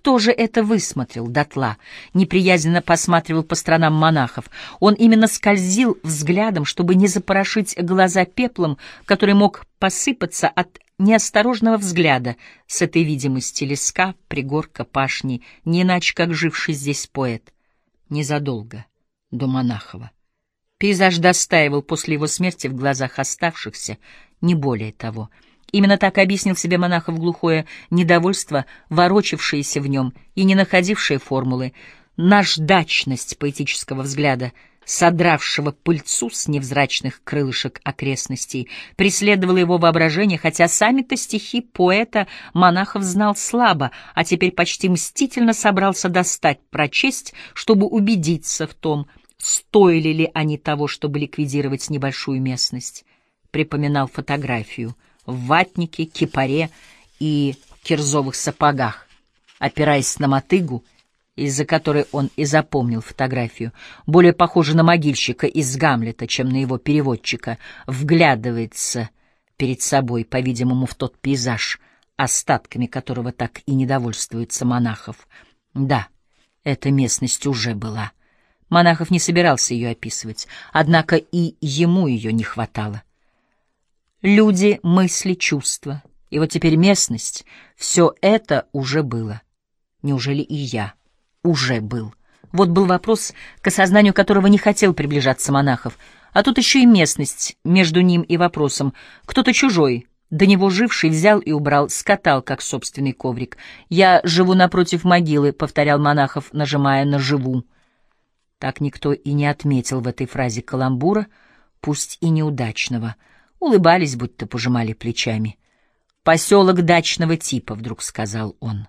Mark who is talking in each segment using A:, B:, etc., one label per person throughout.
A: Кто же это высмотрел дотла? Неприязненно посматривал по сторонам монахов. Он именно скользил взглядом, чтобы не запорошить глаза пеплом, который мог посыпаться от неосторожного взгляда с этой видимости леска, пригорка, пашни, не иначе как живший здесь поэт. Незадолго до Монахова. Пейзаж достаивал после его смерти в глазах оставшихся, не более того. Именно так объяснил себе Монахов глухое недовольство, ворочавшееся в нем и не находившее формулы, наждачность поэтического взгляда, содравшего пыльцу с невзрачных крылышек окрестностей, преследовало его воображение, хотя сами-то стихи поэта Монахов знал слабо, а теперь почти мстительно собрался достать, прочесть, чтобы убедиться в том, стоили ли они того, чтобы ликвидировать небольшую местность. Припоминал фотографию в ватнике, кипаре и кирзовых сапогах, опираясь на мотыгу, из-за которой он и запомнил фотографию, более похожа на могильщика из Гамлета, чем на его переводчика, вглядывается перед собой, по-видимому, в тот пейзаж, остатками которого так и недовольствуется Монахов. Да, эта местность уже была. Монахов не собирался ее описывать, однако и ему ее не хватало. Люди, мысли, чувства, и вот теперь местность — все это уже было. Неужели и я уже был? Вот был вопрос, к осознанию которого не хотел приближаться Монахов, а тут еще и местность между ним и вопросом. Кто-то чужой, до него живший, взял и убрал, скатал, как собственный коврик. «Я живу напротив могилы», — повторял Монахов, нажимая на «живу». Так никто и не отметил в этой фразе каламбура, пусть и неудачного. Улыбались, будто пожимали плечами. «Поселок дачного типа», — вдруг сказал он.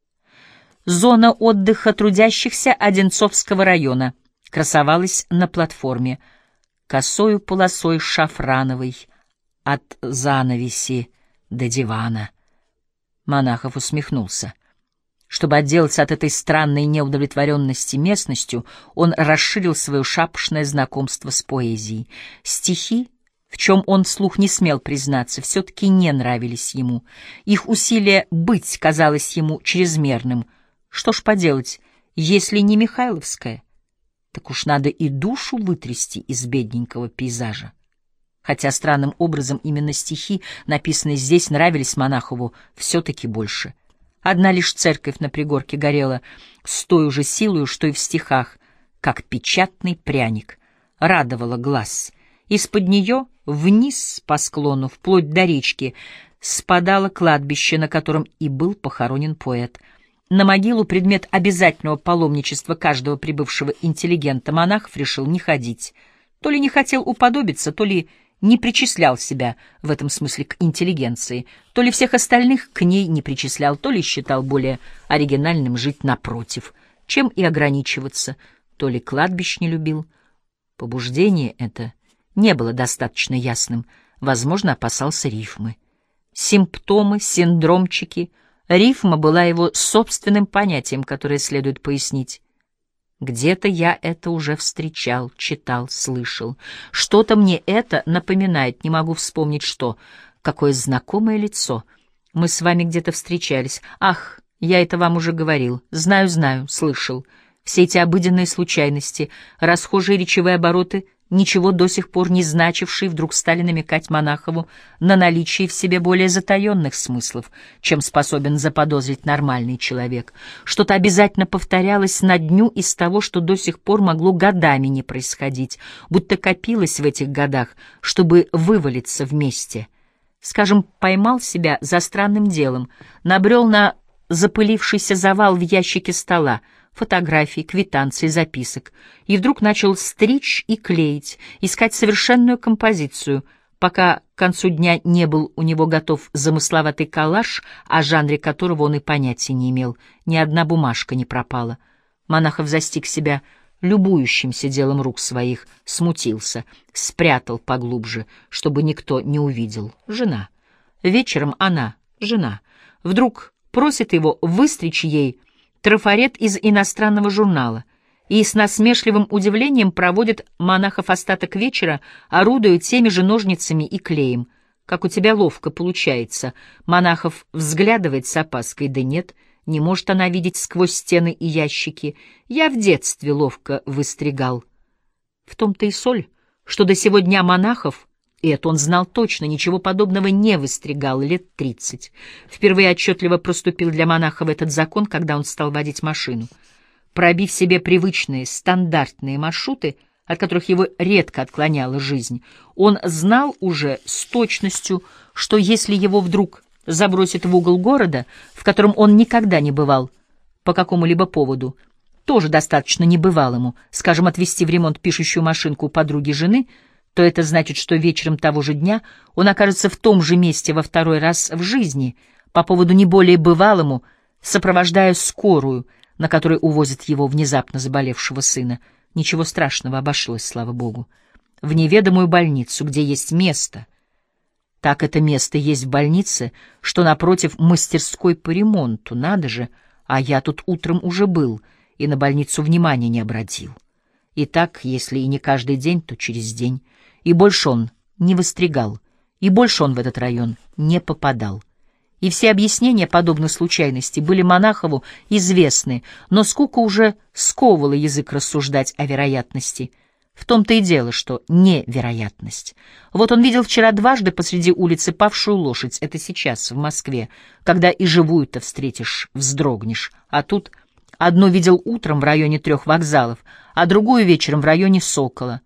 A: Зона отдыха трудящихся Одинцовского района красовалась на платформе, косою полосой шафрановой, от занавеси до дивана. Монахов усмехнулся. Чтобы отделаться от этой странной неудовлетворенности местностью, он расширил свое шапошное знакомство с поэзией. Стихи, в чем он вслух не смел признаться, все-таки не нравились ему. Их усилие быть казалось ему чрезмерным. Что ж поделать, если не Михайловская, так уж надо и душу вытрясти из бедненького пейзажа. Хотя странным образом именно стихи, написанные здесь, нравились Монахову все-таки больше. Одна лишь церковь на пригорке горела с той же силою, что и в стихах, как печатный пряник, радовала глаз. Из-под нее вниз по склону, вплоть до речки, спадало кладбище, на котором и был похоронен поэт. На могилу, предмет обязательного паломничества каждого прибывшего интеллигента, Монахов решил не ходить. То ли не хотел уподобиться, то ли не причислял себя в этом смысле к интеллигенции, то ли всех остальных к ней не причислял, то ли считал более оригинальным жить напротив, чем и ограничиваться, то ли кладбищ не любил. Побуждение это не было достаточно ясным, возможно, опасался рифмы. Симптомы, синдромчики, рифма была его собственным понятием, которое следует пояснить. Где-то я это уже встречал, читал, слышал. Что-то мне это напоминает, не могу вспомнить что. Какое знакомое лицо. Мы с вами где-то встречались. Ах, я это вам уже говорил. Знаю, слышал. Все эти обыденные случайности, расхожие речевые обороты, ничего до сих пор не значившие, вдруг стали намекать Монахову на наличие в себе более затаенных смыслов, чем способен заподозрить нормальный человек. Что-то обязательно повторялось на дню из того, что до сих пор могло годами не происходить, будто копилось в этих годах, чтобы вывалиться вместе. Скажем, поймал себя за странным делом, набрел на запылившийся завал в ящике стола, фотографий, квитанций, записок, и вдруг начал стричь и клеить, искать совершенную композицию, пока к концу дня не был у него готов замысловатый коллаж, о жанре которого он и понятия не имел, ни одна бумажка не пропала. Монахов застиг себя любующимся делом рук своих, смутился, спрятал поглубже, чтобы никто не увидел. Жена. Вечером она, жена, вдруг просит его выстричь ей трафарет из иностранного журнала, и с насмешливым удивлением проводит Монахов остаток вечера, орудуя теми же ножницами и клеем. «Как у тебя ловко получается!» Монахов взглядывает с опаской. «Да нет, Не может она видеть сквозь стены и ящики. Я в детстве ловко выстригал. В том-то и соль, что до сего дня монахов, и это он знал точно, ничего подобного не выстригал лет 30. Впервые отчетливо проступил для монахов этот закон, когда он стал водить машину. Пробив себе привычные, стандартные маршруты, от которых его редко отклоняла жизнь, он знал уже с точностью, что если его вдруг забросит в угол города, в котором он никогда не бывал, по какому-либо поводу, тоже достаточно небывалому, скажем, отвезти в ремонт пишущую машинку у подруги жены, то это значит, что вечером того же дня он окажется в том же месте во второй раз в жизни, по поводу не более бывалому, сопровождая скорую, на которой увозят его внезапно заболевшего сына. Ничего страшного, обошлось, слава богу. В неведомую больницу, где есть место. Так это место есть в больнице, что напротив мастерской по ремонту, надо же, а я тут утром уже был и на больницу внимания не обратил. И так, если и не каждый день, то через день. И больше он не выстригал, и больше он в этот район не попадал. И все объяснения подобных случайностей были Монахову известны, но скука уже сковывала язык рассуждать о вероятности. В том-то и дело, что невероятность. Вот он видел вчера дважды посреди улицы павшую лошадь, это сейчас, в Москве, когда и живую-то встретишь, вздрогнешь, а тут одну видел утром в районе 3 вокзалов, а другую вечером в районе Сокола.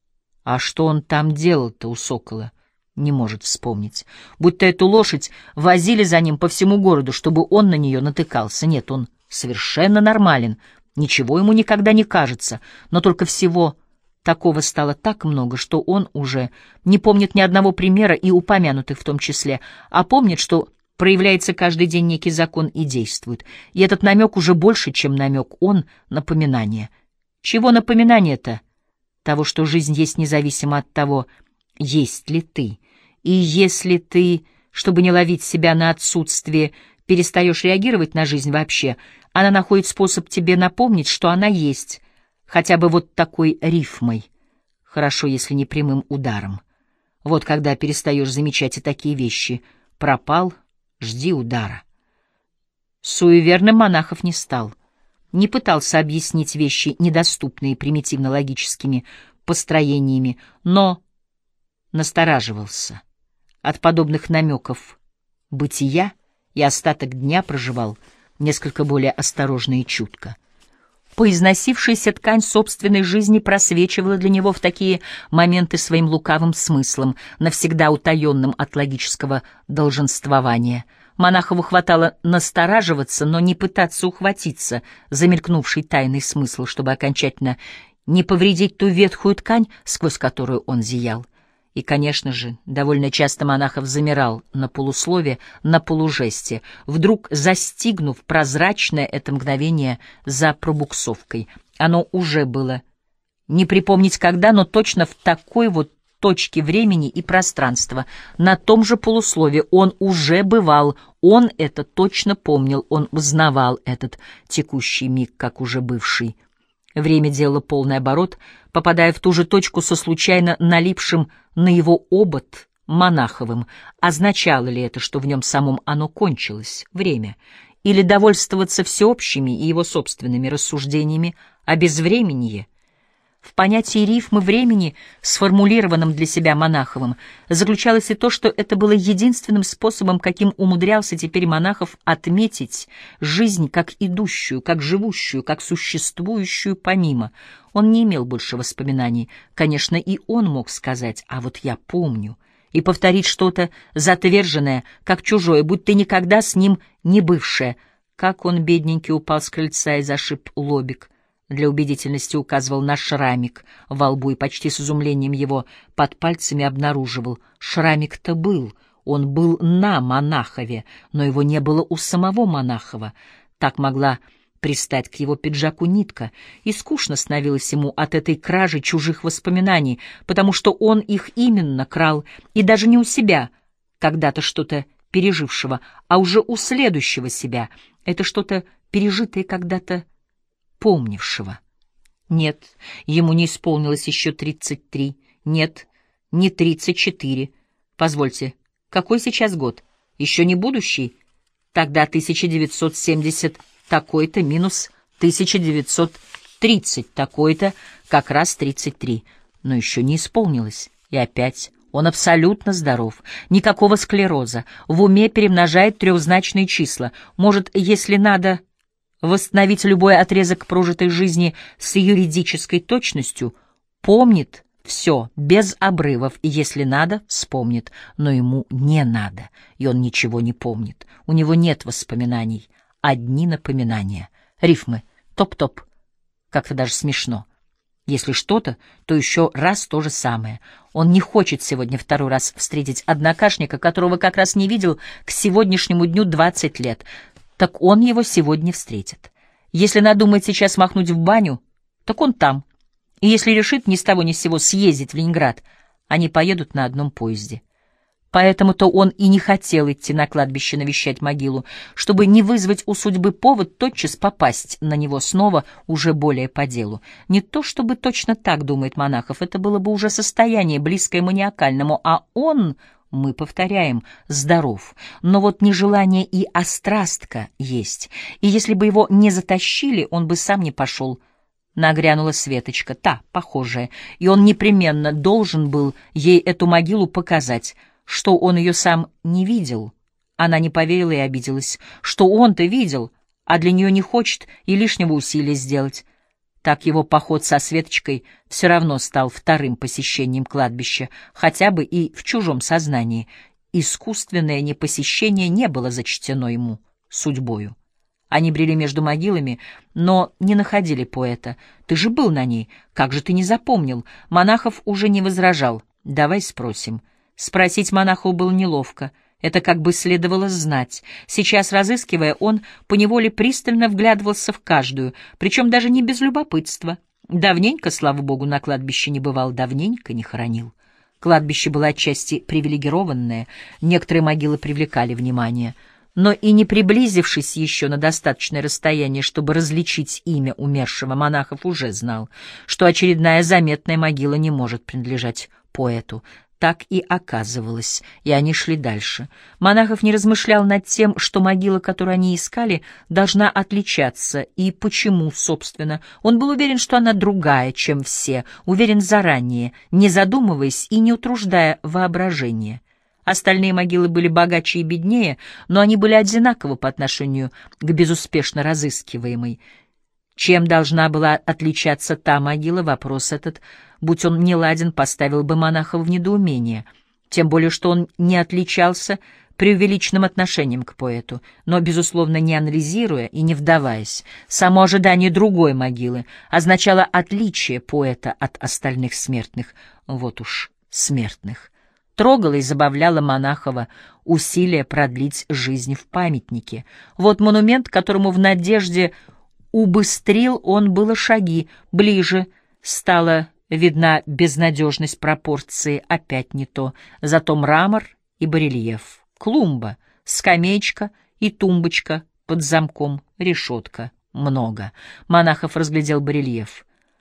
A: А что он там делал-то у Сокола? Не может вспомнить. Будто эту лошадь возили за ним по всему городу, чтобы он на нее натыкался. Нет, он совершенно нормален, ничего ему никогда не кажется, но только всего такого стало так много, что он уже не помнит ни одного примера, и упомянутых в том числе, а помнит, что проявляется каждый день некий закон и действует. И этот намек уже больше, чем намек, он — напоминание. Чего напоминание-то? Того, что жизнь есть независимо от того, есть ли ты. И если ты, чтобы не ловить себя на отсутствие, перестаешь реагировать на жизнь вообще, она находит способ тебе напомнить, что она есть, хотя бы вот такой рифмой. Хорошо, если не прямым ударом. Вот когда перестаешь замечать и такие вещи. Пропал, жди удара. Суеверным Монахов не стал. Не пытался объяснить вещи, недоступные примитивно-логическими построениями, но настораживался. От подобных намеков бытия и остаток дня проживал несколько более осторожно и чутко. Поизносившаяся ткань собственной жизни просвечивала для него в такие моменты своим лукавым смыслом, навсегда утаенным от логического долженствования. Монахову хватало настораживаться, но не пытаться ухватиться за мелькнувший тайный смысл, чтобы окончательно не повредить ту ветхую ткань, сквозь которую он зиял. И, конечно же, довольно часто Монахов замирал на полуслове, на полужесте, вдруг застигнув прозрачное это мгновение за пробуксовкой. Оно уже было. Не припомнить когда, но точно в такой вот точке времени и пространства, на том же полуслове он уже бывал, он это точно помнил, он узнавал этот текущий миг, как уже бывший. Время делало полный оборот, попадая в ту же точку со случайно налипшим на его обод Монаховым. Означало ли это, что в нем самом оно кончилось, время, или довольствоваться всеобщими и его собственными рассуждениями о безвременье? В понятии рифмы времени, сформулированном для себя Монаховым, заключалось и то, что это было единственным способом, каким умудрялся теперь Монахов отметить жизнь как идущую, как живущую, как существующую помимо. Он не имел больше воспоминаний. Конечно, и он мог сказать «а вот я помню», и повторить что-то затверженное, как чужое, будто никогда с ним не бывшее. Как он, бедненький, упал с крыльца и зашиб лобик. Для убедительности указывал на шрамик во лбу и почти с изумлением его под пальцами обнаруживал. Шрамик-то был, он был на Монахове, но его не было у самого Монахова. Так могла пристать к его пиджаку нитка, и скучно становилось ему от этой кражи чужих воспоминаний, потому что он их именно крал, и даже не у себя, когда-то что-то пережившего, а уже у следующего себя. Это что-то пережитое когда-то помнившего. Нет, ему не исполнилось еще 33. Нет, не 34. Позвольте, какой сейчас год? Еще не будущий? Тогда 1970 такой-то минус 1930 такой-то, как раз 33. Но еще не исполнилось. И опять он абсолютно здоров. Никакого склероза. В уме перемножает трехзначные числа. Может, если надо восстановить любой отрезок прожитой жизни с юридической точностью, помнит все, без обрывов, и если надо, вспомнит, но ему не надо, и он ничего не помнит. У него нет воспоминаний, одни напоминания. Рифмы, топ-топ, как-то даже смешно. Если что-то, то еще раз то же самое. Он не хочет сегодня второй раз встретить однокашника, которого как раз не видел к сегодняшнему дню 20 лет. Так он его сегодня встретит. Если надумает сейчас махнуть в баню, так он там. И если решит ни с того ни с сего съездить в Ленинград, они поедут на одном поезде. Поэтому-то он и не хотел идти на кладбище навещать могилу, чтобы не вызвать у судьбы повод тотчас попасть на него снова уже более по делу. Не то чтобы точно так думает Монахов, это было бы уже состояние, близкое маниакальному, а он, мы повторяем, здоров. Но вот нежелание и острастка есть, и если бы его не затащили, он бы сам не пошел. Нагрянула Светочка, та, похожая, и он непременно должен был ей эту могилу показать, что он ее сам не видел. Она не поверила и обиделась, что он-то видел, а для нее не хочет и лишнего усилия сделать. Так его поход со Светочкой все равно стал вторым посещением кладбища, хотя бы и в чужом сознании. Искусственное непосещение не было зачтено ему судьбою. Они брели между могилами, но не находили поэта. «Ты же был на ней, как же ты не запомнил?» Монахов уже не возражал. «Давай спросим». Спросить Монахову было неловко. Это как бы следовало знать. Сейчас, разыскивая, он поневоле пристально вглядывался в каждую, причем даже не без любопытства. Давненько, слава богу, на кладбище не бывал, давненько не хоронил. Кладбище было отчасти привилегированное, некоторые могилы привлекали внимание. Но и не приблизившись еще на достаточное расстояние, чтобы различить имя умершего, Монахов уже знал, что очередная заметная могила не может принадлежать поэту. Так и оказывалось, и они шли дальше. Монахов не размышлял над тем, что могила, которую они искали, должна отличаться, и почему, собственно. Он был уверен, что она другая, чем все, уверен заранее, не задумываясь и не утруждая воображение. Остальные могилы были богаче и беднее, но они были одинаковы по отношению к безуспешно разыскиваемой. Чем должна была отличаться та могила, вопрос этот, будь он неладен, поставил бы Монахова в недоумение. Тем более, что он не отличался преувеличенным отношением к поэту, но, безусловно, не анализируя и не вдаваясь. Само ожидание другой могилы означало отличие поэта от остальных смертных. Вот уж смертных. Трогало и забавляло Монахова усилие продлить жизнь в памятнике. Вот монумент, которому в надежде убыстрил он было шаги, ближе стала видна безнадежность пропорции, опять не то, зато мрамор и барельеф, клумба, скамеечка и тумбочка под замком, решетка, много. Монахов разглядел барельеф.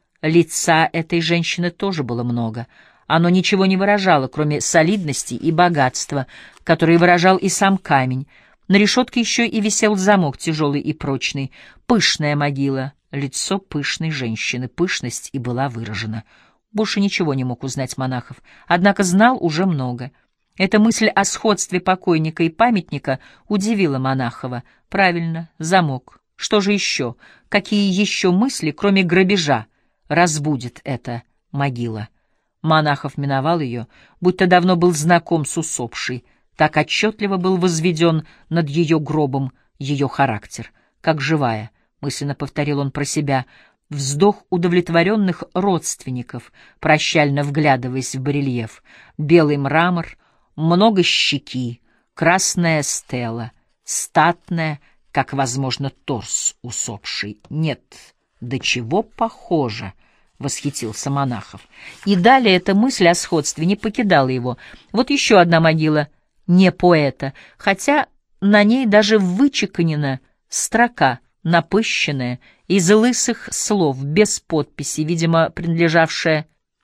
A: Лица этой женщины тоже было много. Оно ничего не выражало, кроме солидности и богатства, которые выражал и сам камень. На решетке еще и висел замок, тяжелый и прочный. Пышная могила, лицо пышной женщины, пышность и была выражена. Больше ничего не мог узнать Монахов, однако знал уже много. Эта мысль о сходстве покойника и памятника удивила Монахова. Правильно, замок. Что же еще? Какие еще мысли, кроме грабежа, разбудит эта могила? Монахов миновал ее, будто давно был знаком с усопшей. Так отчетливо был возведен над ее гробом ее характер, как живая, мысленно повторил он про себя, вздох удовлетворенных родственников, прощально вглядываясь в барельеф. Белый мрамор, много щеки, красная стела, статная, как, возможно, торс усопший. Нет, до чего похоже, — восхитился Монахов. И далее эта мысль о сходстве не покидала его. Вот еще одна могила не поэта, хотя на ней даже вычеканена строка, напыщенная, из лысых слов, без подписи, видимо, принадлежавшая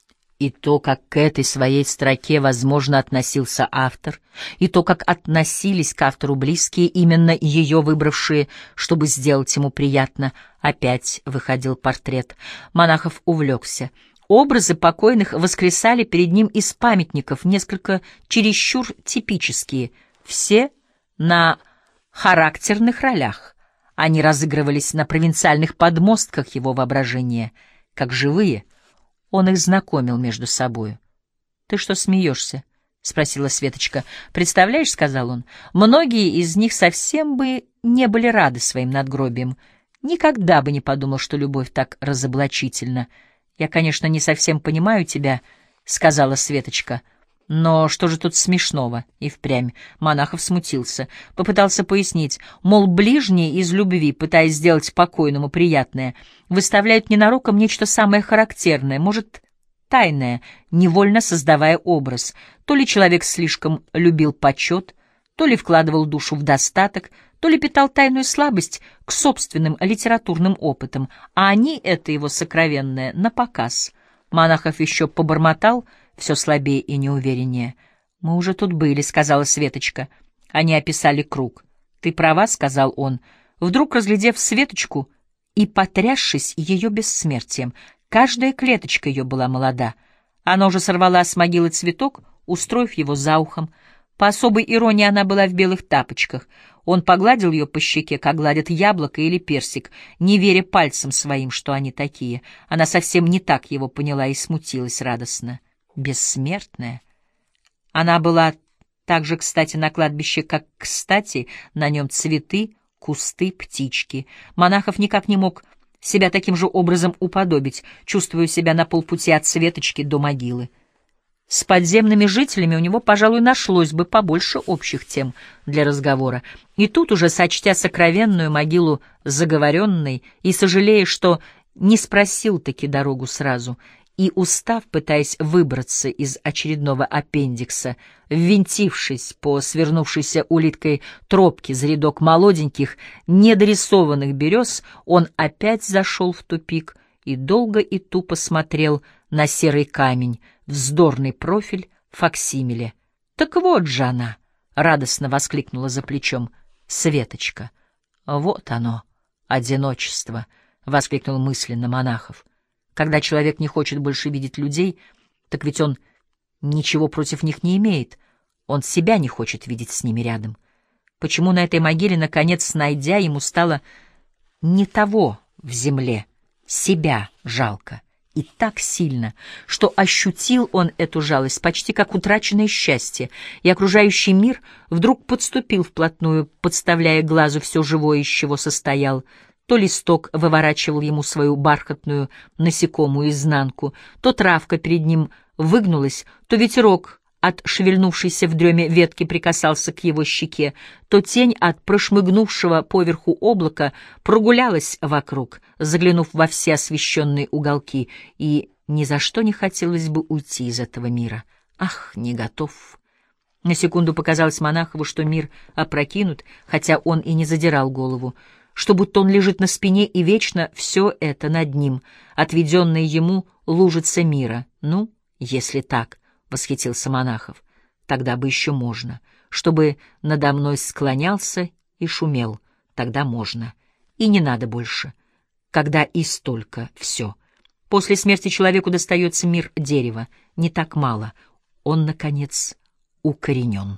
A: И то, как к этой своей строке, возможно, относился автор, и то, как относились к автору близкие, именно ее выбравшие, чтобы сделать ему приятно, опять выходил портрет. Монахов увлекся. Образы покойных воскресали перед ним из памятников, несколько чересчур типические, все на характерных ролях. Они разыгрывались на провинциальных подмостках его воображения, как живые. Он их знакомил между собою. — Ты что смеешься? — спросила Светочка. — Представляешь, — сказал он, — многие из них совсем бы не были рады своим надгробиям. Никогда бы не подумал, что любовь так разоблачительна. — Я, конечно, не совсем понимаю тебя, — сказала Светочка. — Но что же тут смешного? И впрямь. Монахов смутился. Попытался пояснить. Мол, ближние из любви, пытаясь сделать покойному приятное, выставляют ненароком нечто самое характерное, может, тайное, невольно создавая образ. То ли человек слишком любил почет, то ли вкладывал душу в достаток, то ли питал тайную слабость к собственным литературным опытам, а они, это его сокровенное, напоказ. Монахов еще побормотал, все слабее и неувереннее. «Мы уже тут были», — сказала Светочка. Они описали круг. «Ты права», — сказал он, вдруг разглядев Светочку и потрясшись ее бессмертием. Каждая клеточка ее была молода. Она уже сорвала с могилы цветок, устроив его за ухом. По особой иронии она была в белых тапочках. Он погладил ее по щеке, как гладят яблоко или персик, не веря пальцем своим, что они такие. Она совсем не так его поняла и смутилась радостно. Бессмертная. Она была так же, кстати, на кладбище, как, кстати, на нем цветы, кусты, птички. Монахов никак не мог себя таким же образом уподобить, чувствуя себя на полпути от Светочки до могилы. С подземными жителями у него, пожалуй, нашлось бы побольше общих тем для разговора. И тут уже, сочтя сокровенную могилу заговоренной и сожалея, что не спросил-таки дорогу сразу, и, устав, пытаясь выбраться из очередного аппендикса, ввинтившись по свернувшейся улиткой тропке за рядок молоденьких, недорисованных берез, он опять зашел в тупик и долго и тупо смотрел на серый камень, вздорный профиль факсимиле. «Так вот же она!» — радостно воскликнула за плечом Светочка. «Вот оно, одиночество!» — воскликнул мысленно Монахов. Когда человек не хочет больше видеть людей, так ведь он ничего против них не имеет. Он себя не хочет видеть с ними рядом. Почему на этой могиле, наконец, найдя, ему стало не того в земле, себя жалко? И так сильно, что ощутил он эту жалость почти как утраченное счастье, и окружающий мир вдруг подступил вплотную, подставляя глазу все живое, из чего состоял. То листок выворачивал ему свою бархатную насекомую изнанку, то травка перед ним выгнулась, то ветерок от шевельнувшейся в дреме ветки прикасался к его щеке, то тень от прошмыгнувшего поверху облака прогулялась вокруг, заглянув во все освещенные уголки, и ни за что не хотелось бы уйти из этого мира. Ах, не готов! На секунду показалось Монахову, что мир опрокинут, хотя он и не задирал голову, что будто он лежит на спине, и вечно все это над ним, отведенная ему лужица мира. «Ну, если так», — восхитился Монахов, — «тогда бы еще можно. Чтобы надо мной склонялся и шумел, тогда можно. И не надо больше. Когда и столько все. После смерти человеку достается мир дерева. Не так мало. Он, наконец, укоренен.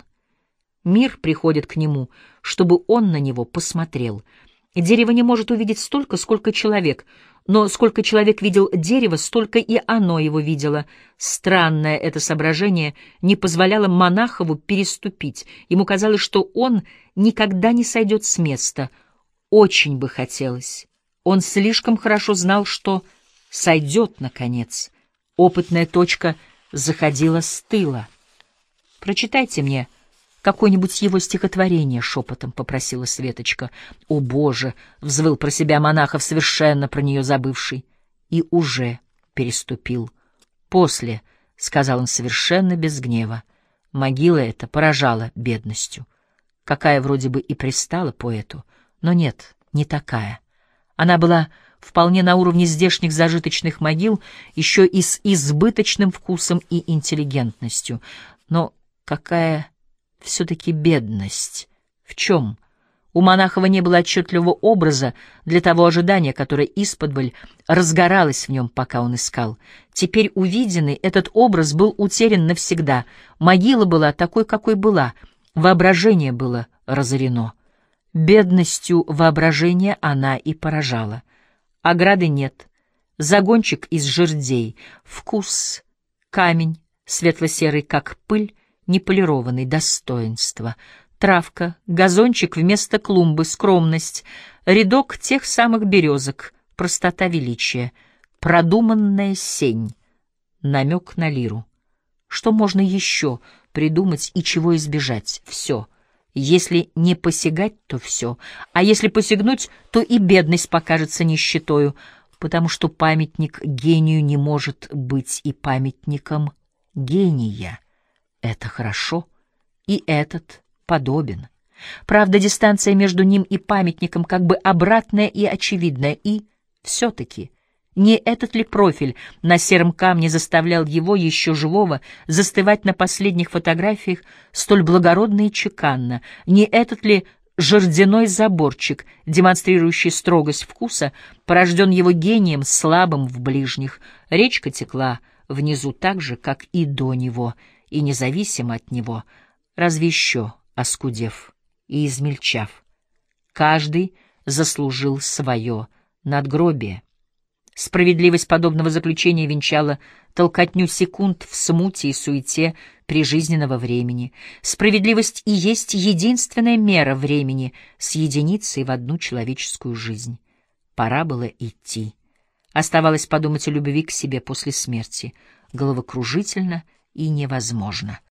A: Мир приходит к нему, чтобы он на него посмотрел». Дерево не может увидеть столько, сколько человек, но сколько человек видел дерево, столько и оно его видело. Странное это соображение не позволяло Монахову переступить. Ему казалось, что он никогда не сойдет с места. Очень бы хотелось. Он слишком хорошо знал, что сойдет, наконец. Опытная точка заходила с тыла. «Прочитайте мне какое-нибудь его стихотворение», — шепотом попросила Светочка. «О, Боже!» — взвыл про себя Монахов, совершенно про нее забывший. И уже переступил. «После», — сказал он совершенно без гнева. Могила эта поражала бедностью, какая вроде бы и пристала поэту, но нет, не такая. Она была вполне на уровне здешних зажиточных могил, еще и с избыточным вкусом и интеллигентностью. Но какая все-таки бедность? В чем? У Монахова не было отчетливого образа для того ожидания, которое исподволь разгоралось в нем, пока он искал. Теперь увиденный этот образ был утерян навсегда. Могила была такой, какой была. Воображение было разорено. Бедностью воображения она и поражала. Ограды нет. Загончик из жердей. Вкус. Камень, светло-серый, как пыль, неполированный, достоинство. Травка, газончик вместо клумбы, скромность, рядок тех самых березок, простота величия, продуманная сень, намек на лиру. Что можно еще придумать и чего избежать? Все. Если не посягать, то все. А если посягнуть, то и бедность покажется нищетою, потому что памятник гению не может быть и памятником гения. Это хорошо, и этот подобен. Правда, дистанция между ним и памятником как бы обратная и очевидная, и все-таки не этот ли профиль на сером камне заставлял его, еще живого, застывать на последних фотографиях столь благородно и чеканно? Не этот ли жердяной заборчик, демонстрирующий строгость вкуса, порожден его гением, слабым в ближних? Речка текла внизу так же, как и до него, и независимо от него, разве еще оскудев и измельчав. Каждый заслужил свое надгробие. Справедливость подобного заключения венчала толкотню секунд в смуте и суете прижизненного времени. Справедливость и есть единственная мера времени с единицей в одну человеческую жизнь. Пора было идти. Оставалось подумать о любви к себе после смерти. Головокружительно и невозможно.